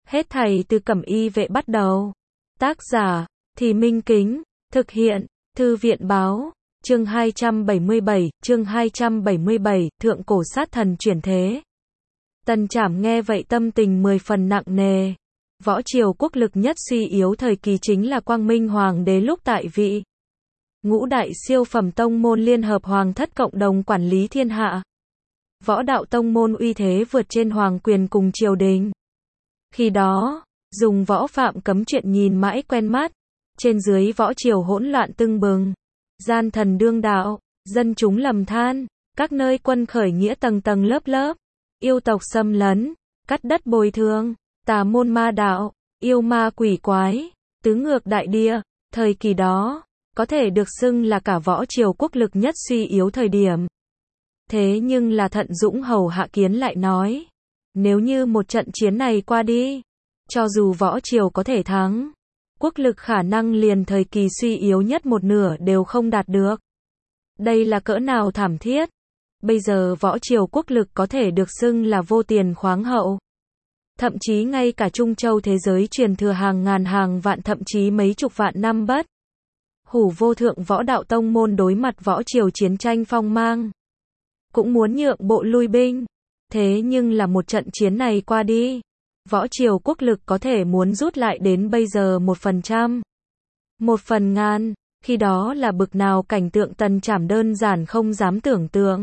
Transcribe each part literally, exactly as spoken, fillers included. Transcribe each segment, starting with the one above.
Hết thảy từ Cẩm Y Vệ bắt đầu. Tác giả, Thì Minh Kính, thực hiện, Thư viện Báo, chương hai trăm bảy mươi bảy, chương hai trăm bảy mươi bảy, Thượng Cổ Sát Thần chuyển thế. Tần Trảm nghe vậy tâm tình mười phần nặng nề. Võ triều quốc lực nhất suy yếu thời kỳ chính là Quang Minh Hoàng đế lúc tại vị. Ngũ đại siêu phẩm tông môn liên hợp hoàng thất cộng đồng quản lý thiên hạ. Võ đạo tông môn uy thế vượt trên hoàng quyền cùng triều đình. Khi đó, dùng võ phạm cấm chuyện nhìn mãi quen mắt, trên dưới võ triều hỗn loạn tưng bừng, gian thần đương đạo, dân chúng lầm than, các nơi quân khởi nghĩa tầng tầng lớp lớp, yêu tộc xâm lấn, cắt đất bồi thường, tà môn ma đạo, yêu ma quỷ quái, tứ ngược đại địa, thời kỳ đó, có thể được xưng là cả võ triều quốc lực nhất suy yếu thời điểm. Thế nhưng là Thận Dũng hầu Hạ Kiến lại nói, nếu như một trận chiến này qua đi, cho dù võ triều có thể thắng, quốc lực khả năng liền thời kỳ suy yếu nhất một nửa đều không đạt được. Đây là cỡ nào thảm thiết. Bây giờ võ triều quốc lực có thể được xưng là vô tiền khoáng hậu. Thậm chí ngay cả Trung Châu thế giới truyền thừa hàng ngàn hàng vạn thậm chí mấy chục vạn năm bất hủ vô thượng võ đạo tông môn đối mặt võ triều chiến tranh phong mang, cũng muốn nhượng bộ lui binh. Thế nhưng là một trận chiến này qua đi, võ triều quốc lực có thể muốn rút lại đến bây giờ một phần trăm, một phần ngàn, khi đó là bực nào cảnh tượng Tần Trảm đơn giản không dám tưởng tượng.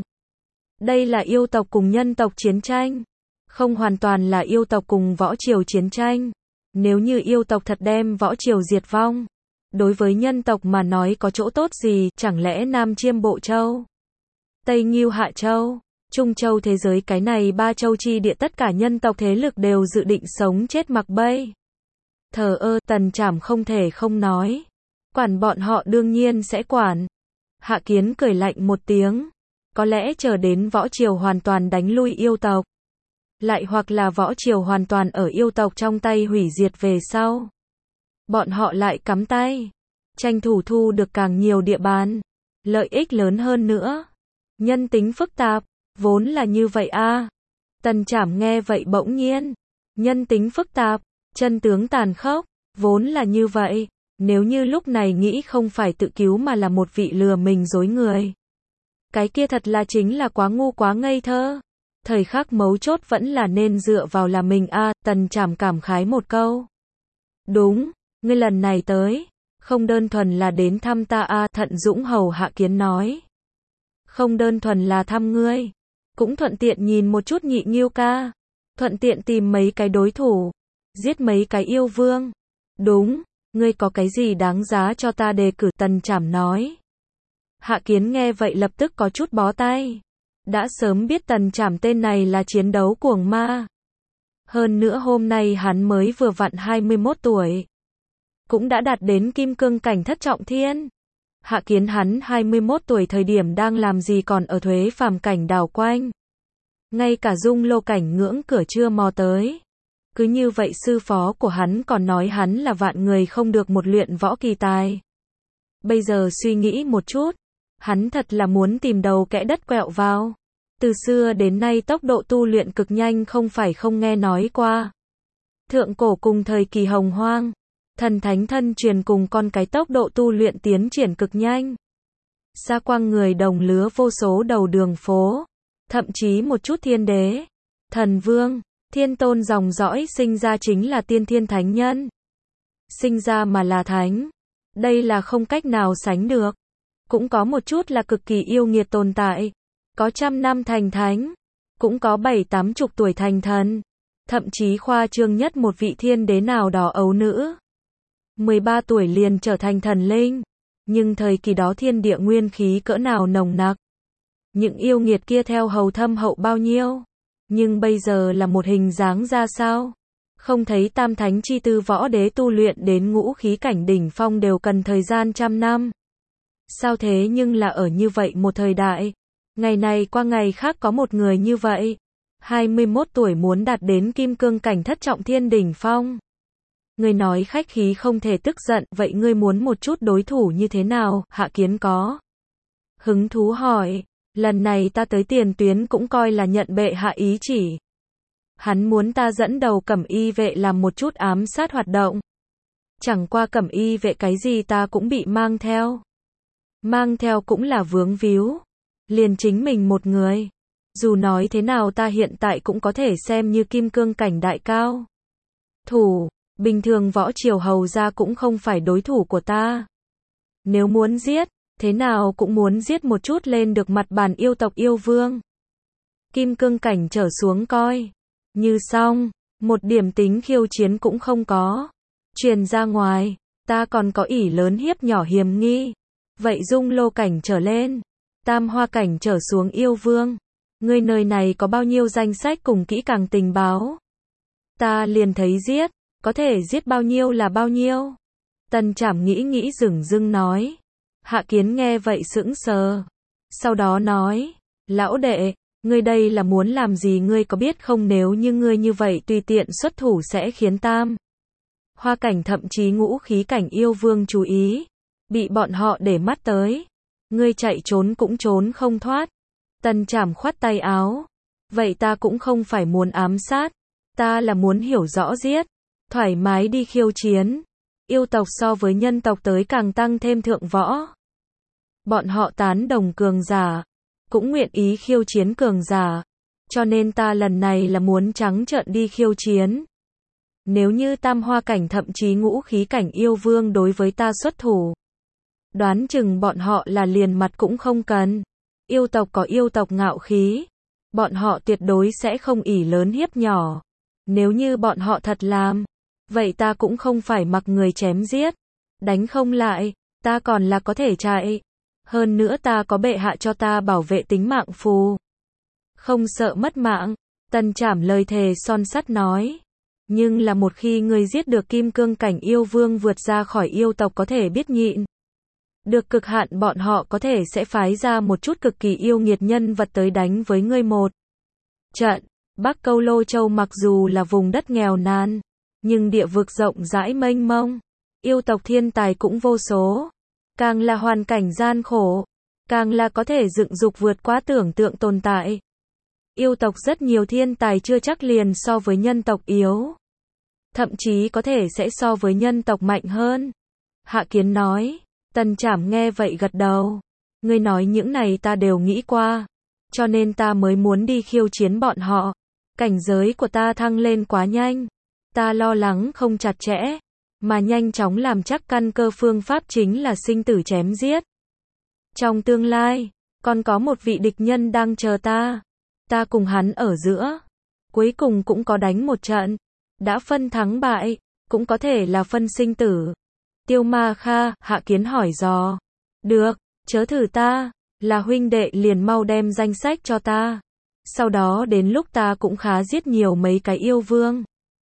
Đây là yêu tộc cùng nhân tộc chiến tranh, không hoàn toàn là yêu tộc cùng võ triều chiến tranh. Nếu như yêu tộc thật đem võ triều diệt vong, đối với nhân tộc mà nói có chỗ tốt gì, chẳng lẽ Nam Chiêm Bộ Châu, Tây Ngưu Hạ Châu, Trung Châu thế giới cái này ba châu chi địa tất cả nhân tộc thế lực đều dự định sống chết mặc bay. Thờ ơ, Tần Trảm không thể không nói. Quản bọn họ đương nhiên sẽ quản. Hạ Kiến cười lạnh một tiếng. Có lẽ chờ đến võ triều hoàn toàn đánh lui yêu tộc. Lại hoặc là võ triều hoàn toàn ở yêu tộc trong tay hủy diệt về sau. Bọn họ lại cắm tay. Tranh thủ thu được càng nhiều địa bàn. Lợi ích lớn hơn nữa. Nhân tính phức tạp. Vốn là như vậy a. À. Tần Trảm nghe vậy bỗng nhiên. Nhân tính phức tạp. Chân tướng tàn khốc. Vốn là như vậy. Nếu như lúc này nghĩ không phải tự cứu mà là một vị lừa mình dối người. Cái kia thật là chính là quá ngu quá ngây thơ. Thời khắc mấu chốt vẫn là nên dựa vào là mình a. À, Tần Trảm cảm khái một câu. Đúng, ngươi lần này tới, không đơn thuần là đến thăm ta a. À, Thận Dũng hầu Hạ Kiến nói. Không đơn thuần là thăm ngươi, cũng thuận tiện nhìn một chút Nhị Ngưu ca, thuận tiện tìm mấy cái đối thủ, giết mấy cái yêu vương. Đúng, ngươi có cái gì đáng giá cho ta đề cử, Tần Trảm nói. Hạ Kiến nghe vậy lập tức có chút bó tay. Đã sớm biết Tần Trảm tên này là chiến đấu cuồng ma. Hơn nữa hôm nay hắn mới vừa vặn hai mươi mốt tuổi. Cũng đã đạt đến kim cương cảnh thất trọng thiên. Hạ Kiến hắn hai mươi mốt tuổi thời điểm đang làm gì còn ở thuế phàm cảnh đảo quanh. Ngay cả dung lô cảnh ngưỡng cửa chưa mò tới. Cứ như vậy sư phó của hắn còn nói hắn là vạn người không được một luyện võ kỳ tài. Bây giờ suy nghĩ một chút. Hắn thật là muốn tìm đầu kẽ đất quẹo vào. Từ xưa đến nay tốc độ tu luyện cực nhanh không phải không nghe nói qua. Thượng cổ cùng thời kỳ hồng hoang. Thần thánh thân truyền cùng con cái tốc độ tu luyện tiến triển cực nhanh. Xa quang người đồng lứa vô số đầu đường phố. Thậm chí một chút thiên đế, thần vương, thiên tôn dòng dõi sinh ra chính là tiên thiên thánh nhân. Sinh ra mà là thánh. Đây là không cách nào sánh được. Cũng có một chút là cực kỳ yêu nghiệt tồn tại. Có trăm năm thành thánh. Cũng có bảy tám chục tuổi thành thần. Thậm chí khoa trương nhất một vị thiên đế nào đó ấu nữ. mười ba tuổi liền trở thành thần linh. Nhưng thời kỳ đó thiên địa nguyên khí cỡ nào nồng nặc. Những yêu nghiệt kia theo hầu thâm hậu bao nhiêu. Nhưng bây giờ là một hình dáng ra sao. Không thấy tam thánh chi tư võ đế tu luyện đến ngũ khí cảnh đỉnh phong đều cần thời gian trăm năm. Sao thế nhưng là ở như vậy một thời đại. Ngày này qua ngày khác có một người như vậy. hai mươi mốt tuổi muốn đạt đến kim cương cảnh thất trọng thiên đỉnh phong. Ngươi nói khách khí không thể tức giận, vậy ngươi muốn một chút đối thủ như thế nào? Hạ Kiến có hứng thú hỏi. Lần này ta tới tiền tuyến cũng coi là nhận bệ hạ ý chỉ. Hắn muốn ta dẫn đầu cẩm y vệ làm một chút ám sát hoạt động. Chẳng qua cẩm y vệ cái gì ta cũng bị mang theo. Mang theo cũng là vướng víu. Liền chính mình một người. Dù nói thế nào ta hiện tại cũng có thể xem như kim cương cảnh đại cao thủ. Bình thường võ triều hầu ra cũng không phải đối thủ của ta. Nếu muốn giết, thế nào cũng muốn giết một chút lên được mặt bàn yêu tộc yêu vương. Kim cương cảnh trở xuống coi. Như xong, một điểm tính khiêu chiến cũng không có. Truyền ra ngoài, ta còn có ỷ lớn hiếp nhỏ hiểm nghi. Vậy dung lô cảnh trở lên, tam hoa cảnh trở xuống yêu vương. Ngươi nơi này có bao nhiêu danh sách cùng kỹ càng tình báo? Ta liền thấy giết, có thể giết bao nhiêu là bao nhiêu. Tần Trảm nghĩ nghĩ dửng dưng nói. Hạ Kiến nghe vậy sững sờ. Sau đó nói, lão đệ, ngươi đây là muốn làm gì ngươi có biết không, nếu như ngươi như vậy tùy tiện xuất thủ sẽ khiến tam hoa cảnh thậm chí ngũ khí cảnh yêu vương chú ý. Bị bọn họ để mắt tới. Ngươi chạy trốn cũng trốn không thoát. Tần Trảm khoát tay áo. Vậy ta cũng không phải muốn ám sát. Ta là muốn hiểu rõ giết. Thoải mái đi khiêu chiến. Yêu tộc so với nhân tộc tới càng tăng thêm thượng võ. Bọn họ tán đồng cường giả. Cũng nguyện ý khiêu chiến cường giả. Cho nên ta lần này là muốn trắng trợn đi khiêu chiến. Nếu như tam hoa cảnh thậm chí ngũ khí cảnh yêu vương đối với ta xuất thủ. Đoán chừng bọn họ là liền mặt cũng không cần. Yêu tộc có yêu tộc ngạo khí. Bọn họ tuyệt đối sẽ không ỷ lớn hiếp nhỏ. Nếu như bọn họ thật làm. Vậy ta cũng không phải mặc người chém giết. Đánh không lại. Ta còn là có thể chạy. Hơn nữa ta có bệ hạ cho ta bảo vệ tính mạng phù. Không sợ mất mạng. Tần Trảm lời thề son sắt nói. Nhưng là một khi ngươi giết được kim cương cảnh yêu vương vượt ra khỏi yêu tộc có thể biết nhịn. Được cực hạn bọn họ có thể sẽ phái ra một chút cực kỳ yêu nghiệt nhân vật tới đánh với ngươi một trận. Bắc Câu Lô Châu mặc dù là vùng đất nghèo nàn, nhưng địa vực rộng rãi mênh mông. Yêu tộc thiên tài cũng vô số. Càng là hoàn cảnh gian khổ, càng là có thể dựng dục vượt quá tưởng tượng tồn tại. Yêu tộc rất nhiều thiên tài chưa chắc liền so với nhân tộc yếu. Thậm chí có thể sẽ so với nhân tộc mạnh hơn. Hạ Kiến nói. Tần Trảm nghe vậy gật đầu. Ngươi nói những này ta đều nghĩ qua. Cho nên ta mới muốn đi khiêu chiến bọn họ. Cảnh giới của ta thăng lên quá nhanh. Ta lo lắng không chặt chẽ. Mà nhanh chóng làm chắc căn cơ phương pháp chính là sinh tử chém giết. Trong tương lai, còn có một vị địch nhân đang chờ ta. Ta cùng hắn ở giữa. Cuối cùng cũng có đánh một trận. Đã phân thắng bại. Cũng có thể là phân sinh tử. Tiêu Ma Kha, Hạ Kiến hỏi dò. Được, chớ thử ta. Là huynh đệ liền mau đem danh sách cho ta. Sau đó đến lúc ta cũng khá giết nhiều mấy cái yêu vương.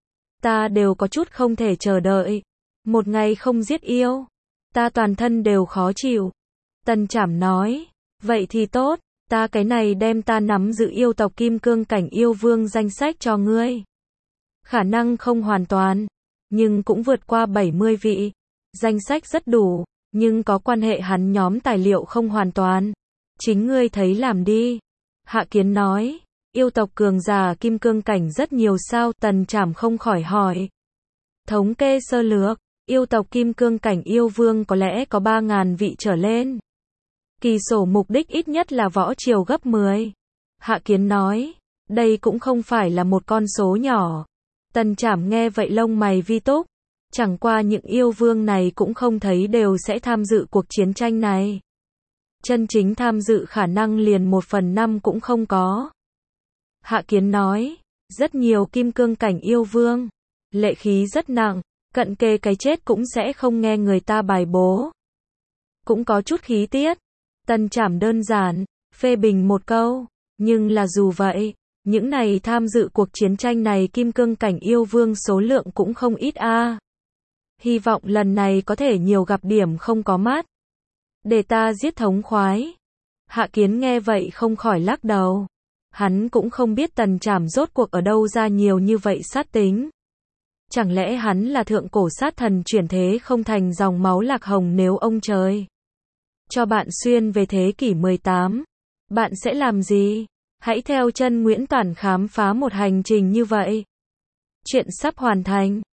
Ta đều có chút không thể chờ đợi. Một ngày không giết yêu. Ta toàn thân đều khó chịu. Tần Trảm nói. Vậy thì tốt. Ta cái này đem ta nắm giữ yêu tộc kim cương cảnh yêu vương danh sách cho ngươi. Khả năng không hoàn toàn. Nhưng cũng vượt qua bảy mươi vị. Danh sách rất đủ. Nhưng có quan hệ hắn nhóm tài liệu không hoàn toàn. Chính ngươi thấy làm đi. Hạ Kiến nói. Yêu tộc cường giả kim cương cảnh rất nhiều sao? Tần Trảm không khỏi hỏi. Thống kê sơ lược. Yêu tộc kim cương cảnh yêu vương có lẽ có ba ngàn vị trở lên. Kỳ sổ mục đích ít nhất là võ triều gấp mười. Hạ Kiến nói. Đây cũng không phải là một con số nhỏ. Tần Trảm nghe vậy lông mày vi túc. Chẳng qua những yêu vương này cũng không thấy đều sẽ tham dự cuộc chiến tranh này. Chân chính tham dự khả năng liền một phần năm cũng không có. Hạ Kiến nói. Rất nhiều kim cương cảnh yêu vương. Lệ khí rất nặng. Cận kề cái chết cũng sẽ không nghe người ta bài bố. Cũng có chút khí tiết. Tần Trảm đơn giản, phê bình một câu. Nhưng là dù vậy, những này tham dự cuộc chiến tranh này kim cương cảnh yêu vương số lượng cũng không ít a. À. Hy vọng lần này có thể nhiều gặp điểm không có mát. Để ta giết thống khoái. Hạ Kiến nghe vậy không khỏi lắc đầu. Hắn cũng không biết Tần Trảm rốt cuộc ở đâu ra nhiều như vậy sát tính. Chẳng lẽ hắn là thượng cổ sát thần chuyển thế không thành dòng máu lạc hồng nếu ông trời cho bạn xuyên về thế kỷ mười tám, bạn sẽ làm gì? Hãy theo chân Nguyễn Toản khám phá một hành trình như vậy. Chuyện sắp hoàn thành.